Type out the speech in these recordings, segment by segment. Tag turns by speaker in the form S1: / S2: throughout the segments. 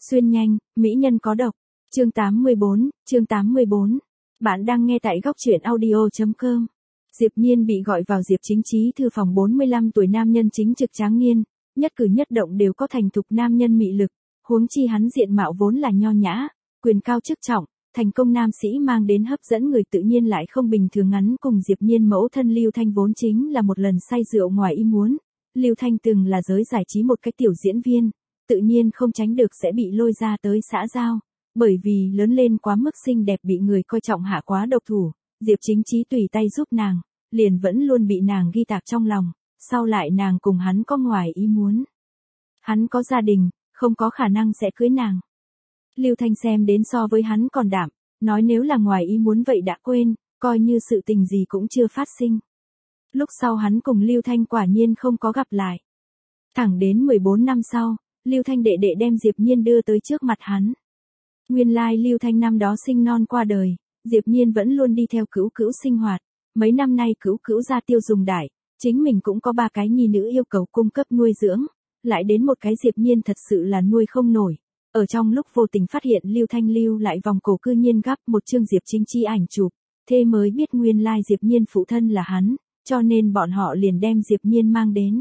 S1: Xuyên nhanh, mỹ nhân có độc. Chương 84. Bạn đang nghe tại góc truyện audio.com. Diệp Nhiên bị gọi vào Diệp Chính Chí thư phòng. 45 tuổi nam nhân chính trực tráng niên, nhất cử nhất động đều có thành thục nam nhân mị lực, huống chi hắn diện mạo vốn là nho nhã, quyền cao chức trọng, thành công nam sĩ mang đến hấp dẫn người tự nhiên lại không bình thường. Ngắn cùng Diệp Nhiên mẫu thân Lưu Thanh vốn chính là một lần say rượu ngoài ý muốn. Lưu Thanh từng là giới giải trí một cái tiểu diễn viên, tự nhiên không tránh được sẽ bị lôi ra tới xã giao, bởi vì lớn lên quá mức xinh đẹp bị người coi trọng hạ quá độc thủ, Diệp Chính Chí tùy tay giúp nàng, liền vẫn luôn bị nàng ghi tạc trong lòng, sau lại nàng cùng hắn có ngoài ý muốn. Hắn có gia đình, không có khả năng sẽ cưới nàng. Lưu Thanh xem đến so với hắn còn đạm, nói nếu là ngoài ý muốn vậy đã quên, coi như sự tình gì cũng chưa phát sinh. Lúc sau hắn cùng Lưu Thanh quả nhiên không có gặp lại. Thẳng đến 14 năm sau, Lưu Thanh đệ đệ đem Diệp Nhiên đưa tới trước mặt hắn. Nguyên lai Lưu Thanh năm đó sinh non qua đời, Diệp Nhiên vẫn luôn đi theo cữu cữu sinh hoạt. Mấy năm nay cữu cữu ra tiêu dùng đại, chính mình cũng có 3 cái nhi nữ yêu cầu cung cấp nuôi dưỡng, lại đến một cái Diệp Nhiên thật sự là nuôi không nổi. Ở trong lúc vô tình phát hiện Lưu Thanh lưu lại vòng cổ cư nhiên gắp một chương Diệp Chính Chí ảnh chụp, thế mới biết nguyên lai Diệp Nhiên phụ thân là hắn, cho nên bọn họ liền đem Diệp Nhiên mang đến.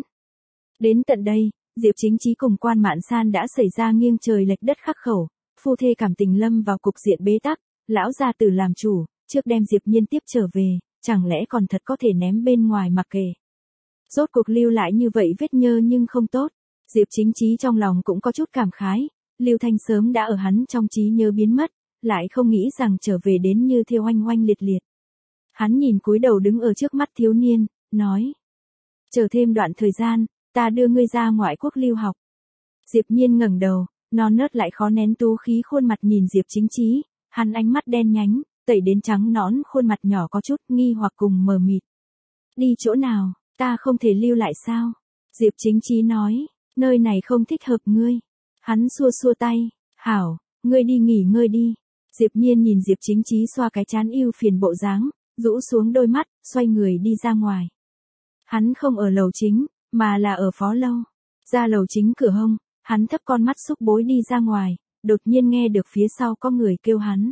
S1: Đến tận đây, Diệp Chính Chí cùng Quan Mạn San đã xảy ra nghiêng trời lệch đất khắc khẩu, phu thê cảm tình lâm vào cục diện bế tắc, lão gia tử làm chủ, trước đem Diệp Nhiên tiếp trở về, chẳng lẽ còn thật có thể ném bên ngoài mặc kệ. Rốt cuộc lưu lại như vậy vết nhơ nhưng không tốt, Diệp Chính Chí trong lòng cũng có chút cảm khái, Lưu Thanh sớm đã ở hắn trong trí nhớ biến mất, lại không nghĩ rằng trở về đến như thiêu oanh oanh liệt liệt. Hắn nhìn cúi đầu đứng ở trước mắt thiếu niên, nói: chờ thêm đoạn thời gian, ta đưa ngươi ra ngoại quốc lưu học. Diệp Nhiên ngẩng đầu, non nớt lại khó nén tú khí khuôn mặt nhìn Diệp Chính Chí, hắn ánh mắt đen nhánh, tẩy đến trắng nõn khuôn mặt nhỏ có chút nghi hoặc cùng mờ mịt. Đi chỗ nào, ta không thể lưu lại sao? Diệp Chính Chí nói, nơi này không thích hợp ngươi. Hắn xua xua tay, hảo, ngươi đi nghỉ ngơi đi. Diệp Nhiên nhìn Diệp Chính Chí xoa cái trán ưu phiền bộ dáng, rũ xuống đôi mắt, xoay người đi ra ngoài. Hắn không ở lầu chính, mà là ở phó lâu. Ra lầu chính cửa hông, hắn thấp con mắt xúc bối đi ra ngoài, đột nhiên nghe được phía sau có người kêu hắn.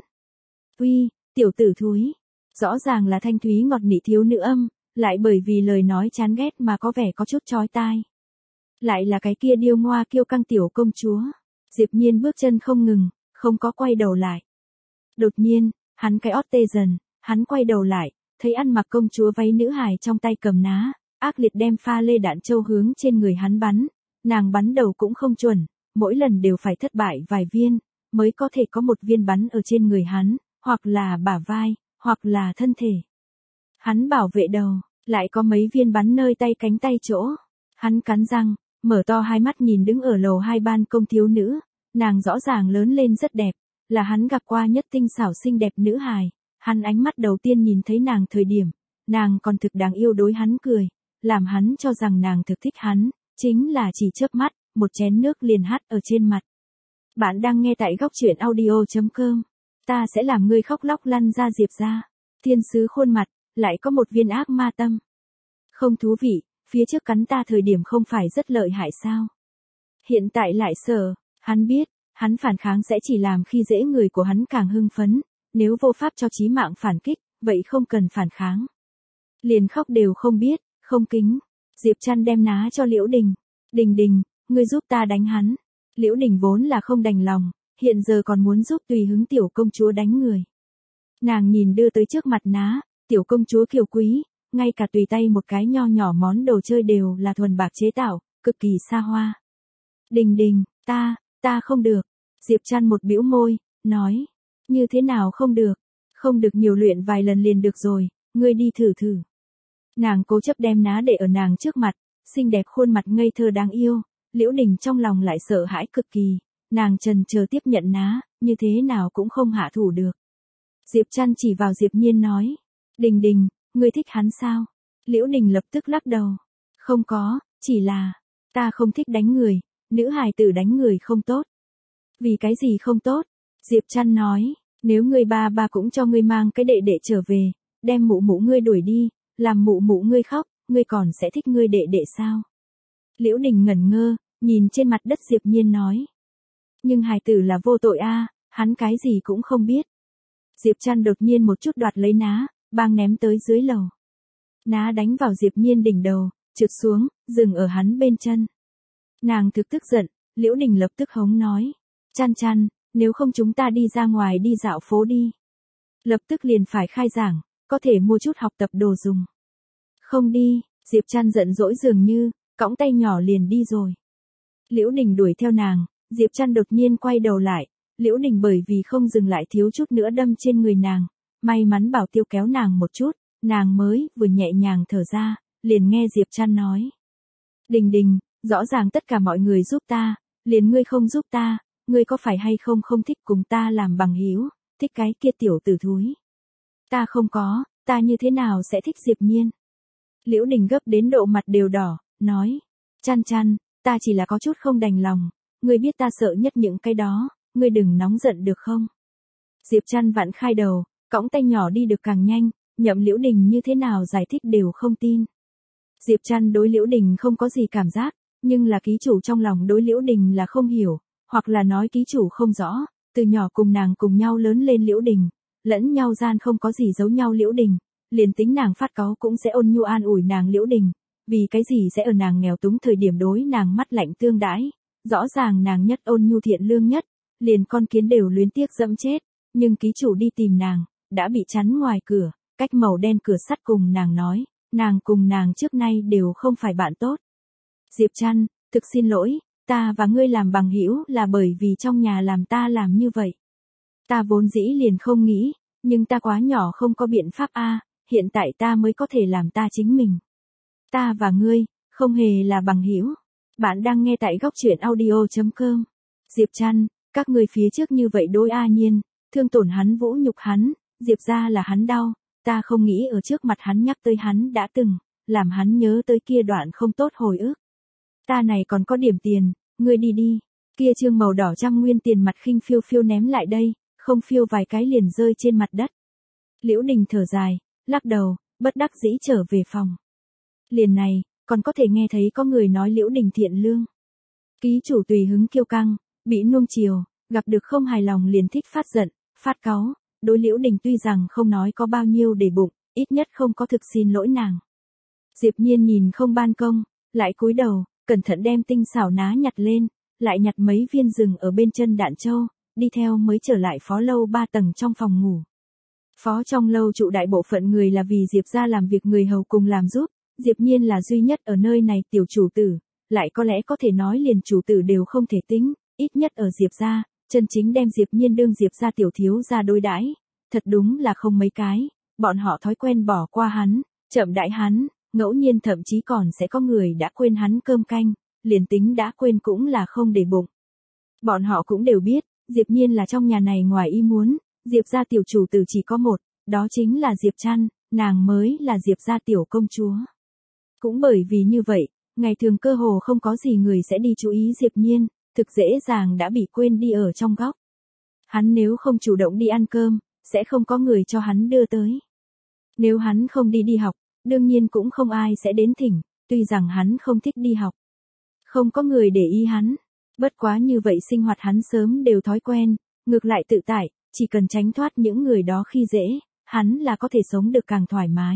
S1: Uy, tiểu tử thúi. Rõ ràng là thanh thúy ngọt nị thiếu nữ âm, lại bởi vì lời nói chán ghét mà có vẻ có chút chói tai. Lại là cái kia điêu ngoa kiêu căng tiểu công chúa. Diệp Nhiên bước chân không ngừng, không có quay đầu lại. Đột nhiên, hắn cái ót tê dần, hắn quay đầu lại, thấy ăn mặc công chúa váy nữ hài trong tay cầm ná, ác liệt đem pha lê đạn châu hướng trên người hắn bắn. Nàng bắn đầu cũng không chuẩn, mỗi lần đều phải thất bại vài viên, mới có thể có một viên bắn ở trên người hắn, hoặc là bả vai, hoặc là thân thể. Hắn bảo vệ đầu, lại có mấy viên bắn nơi tay cánh tay chỗ. Hắn cắn răng, mở to hai mắt nhìn đứng ở lầu 2 ban công thiếu nữ, nàng rõ ràng lớn lên rất đẹp, là hắn gặp qua nhất tinh xảo xinh đẹp nữ hài. Hắn ánh mắt đầu tiên nhìn thấy nàng thời điểm, nàng còn thực đáng yêu đối hắn cười, làm hắn cho rằng nàng thực thích hắn, chính là chỉ chớp mắt, một chén nước liền hắt ở trên mặt. Bạn đang nghe tại góc truyện audio.com. Ta sẽ làm ngươi khóc lóc lăn ra Diệp ra. Thiên sứ khuôn mặt, lại có một viên ác ma tâm. Không thú vị, phía trước cắn ta thời điểm không phải rất lợi hại sao? Hiện tại lại sợ, hắn biết, hắn phản kháng sẽ chỉ làm khi dễ người của hắn càng hưng phấn, nếu vô pháp cho chí mạng phản kích, vậy không cần phản kháng. Liền khóc đều không biết, không kính. Diệp Trăn đem ná cho Liễu Đình. Đình Đình, ngươi giúp ta đánh hắn. Liễu Đình vốn là không đành lòng, hiện giờ còn muốn giúp tùy hứng tiểu công chúa đánh người. Nàng nhìn đưa tới trước mặt ná, tiểu công chúa kiều quý, ngay cả tùy tay một cái nho nhỏ món đồ chơi đều là thuần bạc chế tạo, cực kỳ xa hoa. Đình Đình, ta không được. Diệp Trăn một bĩu môi, nói, như thế nào không được? Không được nhiều luyện vài lần liền được rồi, ngươi đi thử thử. Nàng cố chấp đem ná để ở nàng trước mặt, xinh đẹp khuôn mặt ngây thơ đáng yêu, Liễu Đình trong lòng lại sợ hãi cực kỳ, nàng trần chờ tiếp nhận ná, như thế nào cũng không hạ thủ được. Diệp Trăn chỉ vào Diệp Nhiên nói, Đình Đình, ngươi thích hắn sao? Liễu Đình lập tức lắc đầu, không có, chỉ là, ta không thích đánh người, nữ hài tử đánh người không tốt. Vì cái gì không tốt? Diệp Trăn nói, nếu ngươi ba cũng cho ngươi mang cái đệ đệ trở về, đem mụ mụ ngươi đuổi đi, làm mụ mụ ngươi khóc, ngươi còn sẽ thích ngươi đệ đệ sao? Liễu Đình ngẩn ngơ, nhìn trên mặt đất Diệp Nhiên nói. Nhưng hài tử là vô tội a, hắn cái gì cũng không biết. Diệp Trăn đột nhiên một chút đoạt lấy ná, bang ném tới dưới lầu. Ná đánh vào Diệp Nhiên đỉnh đầu, trượt xuống, dừng ở hắn bên chân. Nàng thực tức giận, Liễu Đình lập tức hống nói. Trăn Trăn, nếu không chúng ta đi ra ngoài đi dạo phố đi. Lập tức liền phải khai giảng, có thể mua chút học tập đồ dùng. Không đi, Diệp Trăn giận dỗi dường như, cõng tay nhỏ liền đi rồi. Liễu Đình đuổi theo nàng, Diệp Trăn đột nhiên quay đầu lại, Liễu Đình bởi vì không dừng lại thiếu chút nữa đâm trên người nàng, may mắn Bảo Tiêu kéo nàng một chút, nàng mới vừa nhẹ nhàng thở ra, liền nghe Diệp Trăn nói. Đình Đình, rõ ràng tất cả mọi người giúp ta, liền ngươi không giúp ta, ngươi có phải hay không không thích cùng ta làm bằng hữu, thích cái kia tiểu tử thúi. Ta không có, ta như thế nào sẽ thích Diệp Nhiên. Liễu Đình gấp đến độ mặt đều đỏ, nói. Trăn Trăn, ta chỉ là có chút không đành lòng, ngươi biết ta sợ nhất những cái đó, ngươi đừng nóng giận được không. Diệp Trăn vặn khai đầu, cõng tay nhỏ đi được càng nhanh, Nhậm Liễu Đình như thế nào giải thích đều không tin. Diệp Trăn đối Liễu Đình không có gì cảm giác, nhưng là ký chủ trong lòng đối Liễu Đình là không hiểu, hoặc là nói ký chủ không rõ, từ nhỏ cùng nàng cùng nhau lớn lên Liễu Đình, lẫn nhau gian không có gì giấu nhau Liễu Đình, liền tính nàng phát cáu cũng sẽ ôn nhu an ủi nàng Liễu Đình, vì cái gì sẽ ở nàng nghèo túng thời điểm đối nàng mắt lạnh tương đãi, rõ ràng nàng nhất ôn nhu thiện lương nhất, liền con kiến đều luyến tiếc dẫm chết, nhưng ký chủ đi tìm nàng, đã bị chắn ngoài cửa, cách màu đen cửa sắt cùng nàng nói, nàng cùng nàng trước nay đều không phải bạn tốt. Diệp Trăn, thực xin lỗi, ta và ngươi làm bằng hữu là bởi vì trong nhà làm ta làm như vậy. Ta vốn dĩ liền không nghĩ, nhưng ta quá nhỏ không có biện pháp a, hiện tại ta mới có thể làm ta chính mình. Ta và ngươi, không hề là bằng hữu. Bạn đang nghe tại góc truyện audio.com. Diệp Trăn, các ngươi phía trước như vậy đối A Nhiên, thương tổn hắn vũ nhục hắn, Diệp ra là hắn đau, ta không nghĩ ở trước mặt hắn nhắc tới hắn đã từng, làm hắn nhớ tới kia đoạn không tốt hồi ức. Ta này còn có điểm tiền, ngươi đi đi, kia trương màu đỏ trăm nguyên tiền mặt khinh phiêu phiêu ném lại đây, không phiêu vài cái liền rơi trên mặt đất. Liễu Đình thở dài, lắc đầu, bất đắc dĩ trở về phòng. Liền này, còn có thể nghe thấy có người nói Liễu Đình thiện lương. Ký chủ tùy hứng kiêu căng, bị nuông chiều, gặp được không hài lòng liền thích phát giận, phát cáu, đối Liễu Đình tuy rằng không nói có bao nhiêu để bụng, ít nhất không có thực xin lỗi nàng. Diệp Nhiên nhìn không ban công, lại cúi đầu, cẩn thận đem tinh xảo ná nhặt lên, lại nhặt mấy viên rừng ở bên chân đạn châu, đi theo mới trở lại phó lâu 3 tầng trong phòng ngủ. Phó trong lâu trụ đại bộ phận người là vì Diệp ra làm việc người hầu cùng làm giúp, Diệp Nhiên là duy nhất ở nơi này tiểu chủ tử, lại có lẽ có thể nói liền chủ tử đều không thể tính, ít nhất ở Diệp ra, chân chính đem Diệp Nhiên đương Diệp ra tiểu thiếu ra đối đãi, thật đúng là không mấy cái, bọn họ thói quen bỏ qua hắn, chậm đãi hắn, ngẫu nhiên thậm chí còn sẽ có người đã quên hắn cơm canh, liền tính đã quên cũng là không để bụng. Bọn họ cũng đều biết, Diệp Nhiên là trong nhà này ngoài ý muốn, Diệp gia tiểu chủ tử chỉ có một, đó chính là Diệp Trăn, nàng mới là Diệp gia tiểu công chúa. Cũng bởi vì như vậy, ngày thường cơ hồ không có gì người sẽ đi chú ý Diệp Nhiên, thực dễ dàng đã bị quên đi ở trong góc. Hắn nếu không chủ động đi ăn cơm, sẽ không có người cho hắn đưa tới. Nếu hắn không đi học, đương nhiên cũng không ai sẽ đến thỉnh, tuy rằng hắn không thích đi học. Không có người để ý hắn, bất quá như vậy sinh hoạt hắn sớm đều thói quen, ngược lại tự tại, chỉ cần tránh thoát những người đó khi dễ, hắn là có thể sống được càng thoải mái.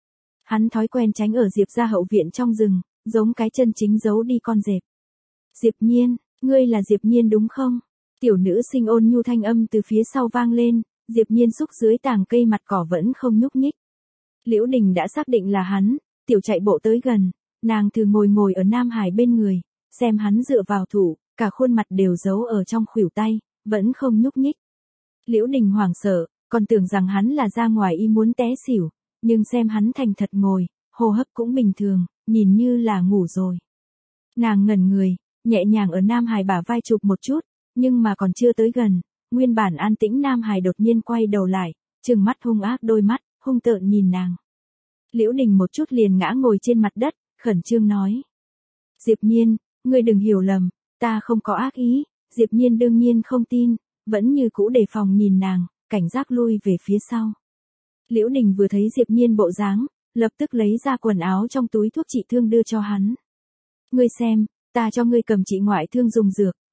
S1: Hắn thói quen tránh ở Diệp gia hậu viện trong rừng, giống cái chân chính giấu đi con dẹp. Diệp Nhiên, ngươi là Diệp Nhiên đúng không? Tiểu nữ sinh ôn nhu thanh âm từ phía sau vang lên, Diệp Nhiên xúc dưới tàng cây mặt cỏ vẫn không nhúc nhích. Liễu Đình đã xác định là hắn, tiểu chạy bộ tới gần, nàng thường ngồi ở Nam Hải bên người, xem hắn dựa vào thủ, cả khuôn mặt đều giấu ở trong khuỷu tay, vẫn không nhúc nhích. Liễu Đình hoảng sợ, còn tưởng rằng hắn là ra ngoài y muốn té xỉu, nhưng xem hắn thành thật ngồi, hô hấp cũng bình thường, nhìn như là ngủ rồi. Nàng ngẩn người, nhẹ nhàng ở Nam Hải bả vai chụp một chút, nhưng mà còn chưa tới gần, nguyên bản an tĩnh Nam Hải đột nhiên quay đầu lại, trừng mắt hung ác đôi mắt, hung tợn nhìn nàng. Liễu Đình một chút liền ngã ngồi trên mặt đất, khẩn trương nói. Diệp Nhiên, ngươi đừng hiểu lầm, ta không có ác ý, Diệp Nhiên đương nhiên không tin, vẫn như cũ đề phòng nhìn nàng, cảnh giác lui về phía sau. Liễu Đình vừa thấy Diệp Nhiên bộ dáng, lập tức lấy ra quần áo trong túi thuốc trị thương đưa cho hắn. Ngươi xem, ta cho ngươi cầm trị ngoại thương dùng dược,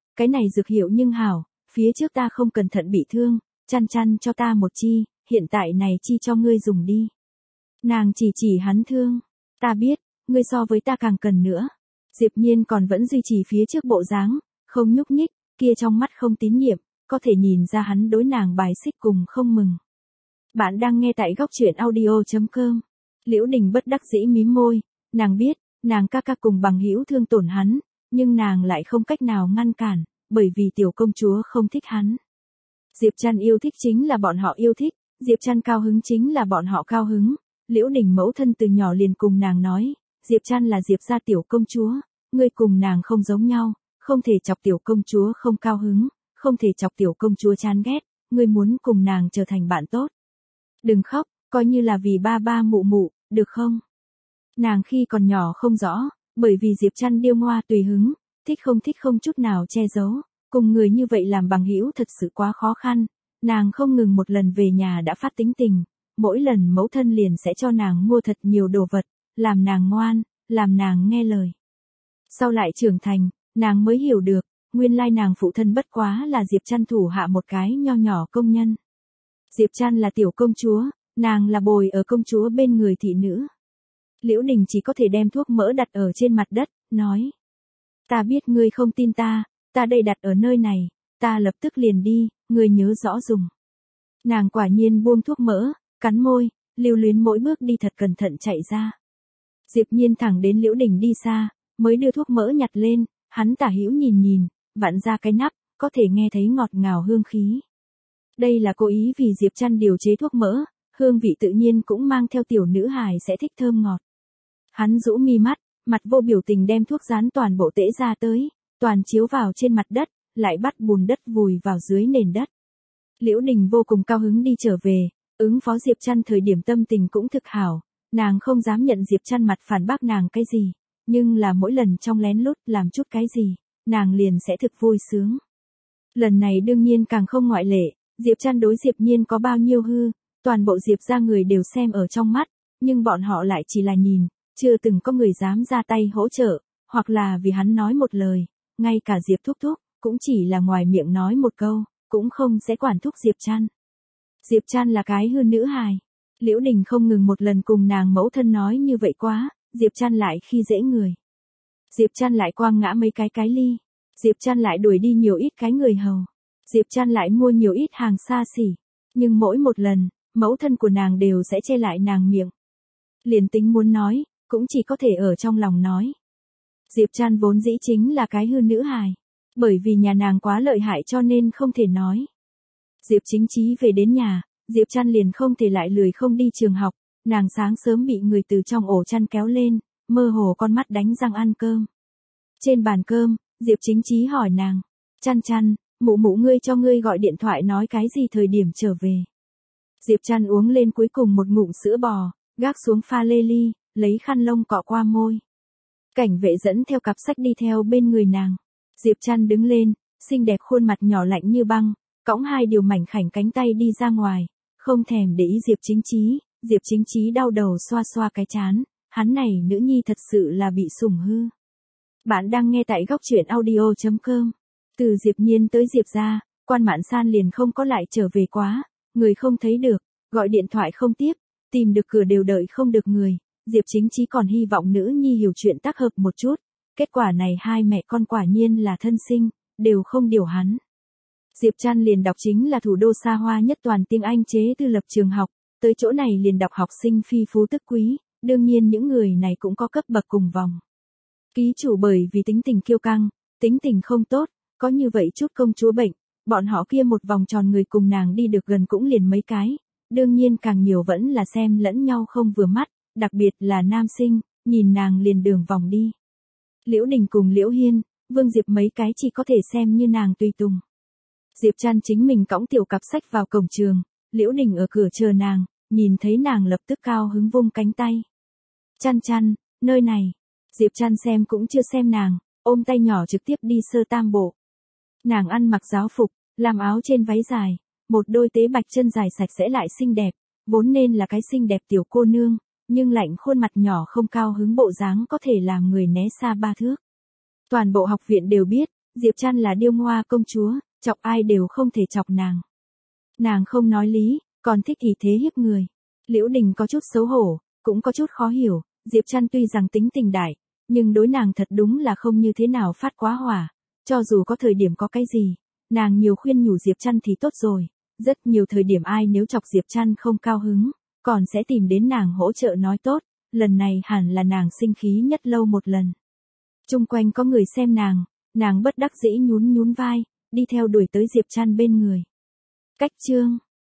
S1: cái này dược hiệu nhưng hảo, phía trước ta không cẩn thận bị thương, chăn chăn cho ta một chi, hiện tại này chi cho ngươi dùng đi. Nàng chỉ hắn thương, ta biết, ngươi so với ta càng cần nữa. Diệp Nhiên còn vẫn duy trì phía trước bộ dáng, không nhúc nhích, kia trong mắt không tín nhiệm, có thể nhìn ra hắn đối nàng bài xích cùng không mừng. Bạn đang nghe tại góc truyện audio.com. Liễu Đình bất đắc dĩ mím môi, nàng biết, nàng ca ca cùng bằng hữu thương tổn hắn, nhưng nàng lại không cách nào ngăn cản, bởi vì tiểu công chúa không thích hắn. Diệp Trăn yêu thích chính là bọn họ yêu thích, Diệp Trăn cao hứng chính là bọn họ cao hứng. Liễu Đình mẫu thân từ nhỏ liền cùng nàng nói, Diệp Trăn là Diệp gia tiểu công chúa, ngươi cùng nàng không giống nhau, không thể chọc tiểu công chúa không cao hứng, không thể chọc tiểu công chúa chán ghét, ngươi muốn cùng nàng trở thành bạn tốt. Đừng khóc, coi như là vì ba ba mụ mụ, được không? Nàng khi còn nhỏ không rõ, bởi vì Diệp Trăn điêu ngoa tùy hứng, thích không chút nào che giấu, cùng người như vậy làm bằng hữu thật sự quá khó khăn, nàng không ngừng một lần về nhà đã phát tính tình, mỗi lần mẫu thân liền sẽ cho nàng mua thật nhiều đồ vật, làm nàng ngoan, làm nàng nghe lời. Sau lại trưởng thành, nàng mới hiểu được, nguyên lai nàng phụ thân bất quá là Diệp Trăn thủ hạ một cái nho nhỏ công nhân. Diệp Trăn là tiểu công chúa, nàng là bồi ở công chúa bên người thị nữ. Liễu Đình chỉ có thể đem thuốc mỡ đặt ở trên mặt đất, nói. Ta biết ngươi không tin ta đây đặt ở nơi này, ta lập tức liền đi, ngươi nhớ rõ dùng. Nàng quả nhiên buông thuốc mỡ, cắn môi, lưu luyến mỗi bước đi thật cẩn thận chạy ra. Diệp Nhiên thẳng đến Liễu Đình đi xa, mới đưa thuốc mỡ nhặt lên, hắn tả hữu nhìn, vặn ra cái nắp, có thể nghe thấy ngọt ngào hương khí. Đây là cố ý vì Diệp Trăn điều chế thuốc mỡ, hương vị tự nhiên cũng mang theo tiểu nữ hài sẽ thích thơm ngọt. Hắn rũ mi mắt, mặt vô biểu tình đem thuốc dán toàn bộ tễ ra tới, toàn chiếu vào trên mặt đất, lại bắt bùn đất vùi vào dưới nền đất. Liễu Đình vô cùng cao hứng đi trở về, ứng phó Diệp Trăn thời điểm tâm tình cũng thực hảo, nàng không dám nhận Diệp Trăn mặt phản bác nàng cái gì, nhưng là mỗi lần trong lén lút làm chút cái gì, nàng liền sẽ thực vui sướng. Lần này đương nhiên càng không ngoại lệ, Diệp Trăn đối Diệp Nhiên có bao nhiêu hư, toàn bộ Diệp gia người đều xem ở trong mắt, nhưng bọn họ lại chỉ là nhìn, chưa từng có người dám ra tay hỗ trợ, hoặc là vì hắn nói một lời, ngay cả Diệp Thúc Thúc, cũng chỉ là ngoài miệng nói một câu, cũng không sẽ quản thúc Diệp Trăn. Diệp Trăn là cái hư nữ hài. Liễu Đình không ngừng một lần cùng nàng mẫu thân nói như vậy quá, Diệp Trăn lại khi dễ người. Diệp Trăn lại quăng ngã mấy cái ly. Diệp Trăn lại đuổi đi nhiều ít cái người hầu. Diệp Trăn lại mua nhiều ít hàng xa xỉ. Nhưng mỗi một lần, mẫu thân của nàng đều sẽ che lại nàng miệng. Liền tính muốn nói, cũng chỉ có thể ở trong lòng nói. Diệp Trăn vốn dĩ chính là cái hư nữ hài. Bởi vì nhà nàng quá lợi hại cho nên không thể nói. Diệp Chính Chí về đến nhà, Diệp Trăn liền không thể lại lười không đi trường học, nàng sáng sớm bị người từ trong ổ chăn kéo lên, mơ hồ con mắt đánh răng ăn cơm. Trên bàn cơm, Diệp Chính Chí hỏi nàng, Trăn, mụ mụ ngươi cho ngươi gọi điện thoại nói cái gì thời điểm trở về. Diệp Trăn uống lên cuối cùng một ngụm sữa bò, gác xuống pha lê ly, lấy khăn lông cọ qua môi. Cảnh vệ dẫn theo cặp sách đi theo bên người nàng. Diệp Trăn đứng lên, xinh đẹp khuôn mặt nhỏ lạnh như băng, cõng hai điều mảnh khảnh cánh tay đi ra ngoài, không thèm để ý Diệp Chính Chí. Diệp Chính Chí đau đầu xoa xoa cái trán, hắn này nữ nhi thật sự là bị sủng hư. Bạn đang nghe tại góc truyện audio.com. Từ Diệp Nhiên tới Diệp gia, Quan Mạn San liền không có lại trở về quá, người không thấy được, gọi điện thoại không tiếp, tìm được cửa đều đợi không được người. Diệp Chính Chí còn hy vọng nữ nhi hiểu chuyện tác hợp một chút. Kết quả này hai mẹ con quả nhiên là thân sinh, đều không điều hắn. Diệp Trăn liền đọc chính là thủ đô xa hoa nhất toàn tiếng Anh chế tư lập trường học, tới chỗ này liền đọc học sinh phi phú tức quý, đương nhiên những người này cũng có cấp bậc cùng vòng. Ký chủ bởi vì tính tình kiêu căng, tính tình không tốt, có như vậy chút công chúa bệnh, bọn họ kia một vòng tròn người cùng nàng đi được gần cũng liền mấy cái, đương nhiên càng nhiều vẫn là xem lẫn nhau không vừa mắt, đặc biệt là nam sinh, nhìn nàng liền đường vòng đi. Liễu Đình cùng Liễu Hiên, Vương Diệp mấy cái chỉ có thể xem như nàng tùy tùng. Diệp Trăn chính mình cõng tiểu cặp sách vào cổng trường, Liễu Đình ở cửa chờ nàng, nhìn thấy nàng lập tức cao hứng vung cánh tay. Trăn, nơi này. Diệp Trăn xem cũng chưa xem nàng, ôm tay nhỏ trực tiếp đi sơ tam bộ. Nàng ăn mặc giáo phục, làm áo trên váy dài, một đôi tế bạch chân dài sạch sẽ lại xinh đẹp, vốn nên là cái xinh đẹp tiểu cô nương, nhưng lạnh khuôn mặt nhỏ không cao hứng bộ dáng có thể làm người né xa ba thước. Toàn bộ học viện đều biết, Diệp Trăn là điêu ngoa công chúa, chọc ai đều không thể chọc nàng. Nàng không nói lý, còn thích ỷ thế hiếp người. Liễu Đình có chút xấu hổ, cũng có chút khó hiểu, Diệp Trăn tuy rằng tính tình đại, nhưng đối nàng thật đúng là không như thế nào phát quá hỏa. Cho dù có thời điểm có cái gì, nàng nhiều khuyên nhủ Diệp Trăn thì tốt rồi. Rất nhiều thời điểm ai nếu chọc Diệp Trăn không cao hứng, còn sẽ tìm đến nàng hỗ trợ nói tốt. Lần này hẳn là nàng sinh khí nhất lâu một lần. Chung quanh có người xem nàng bất đắc dĩ nhún nhún vai, đi theo đuổi tới Diệp Trăn bên người. Cách chương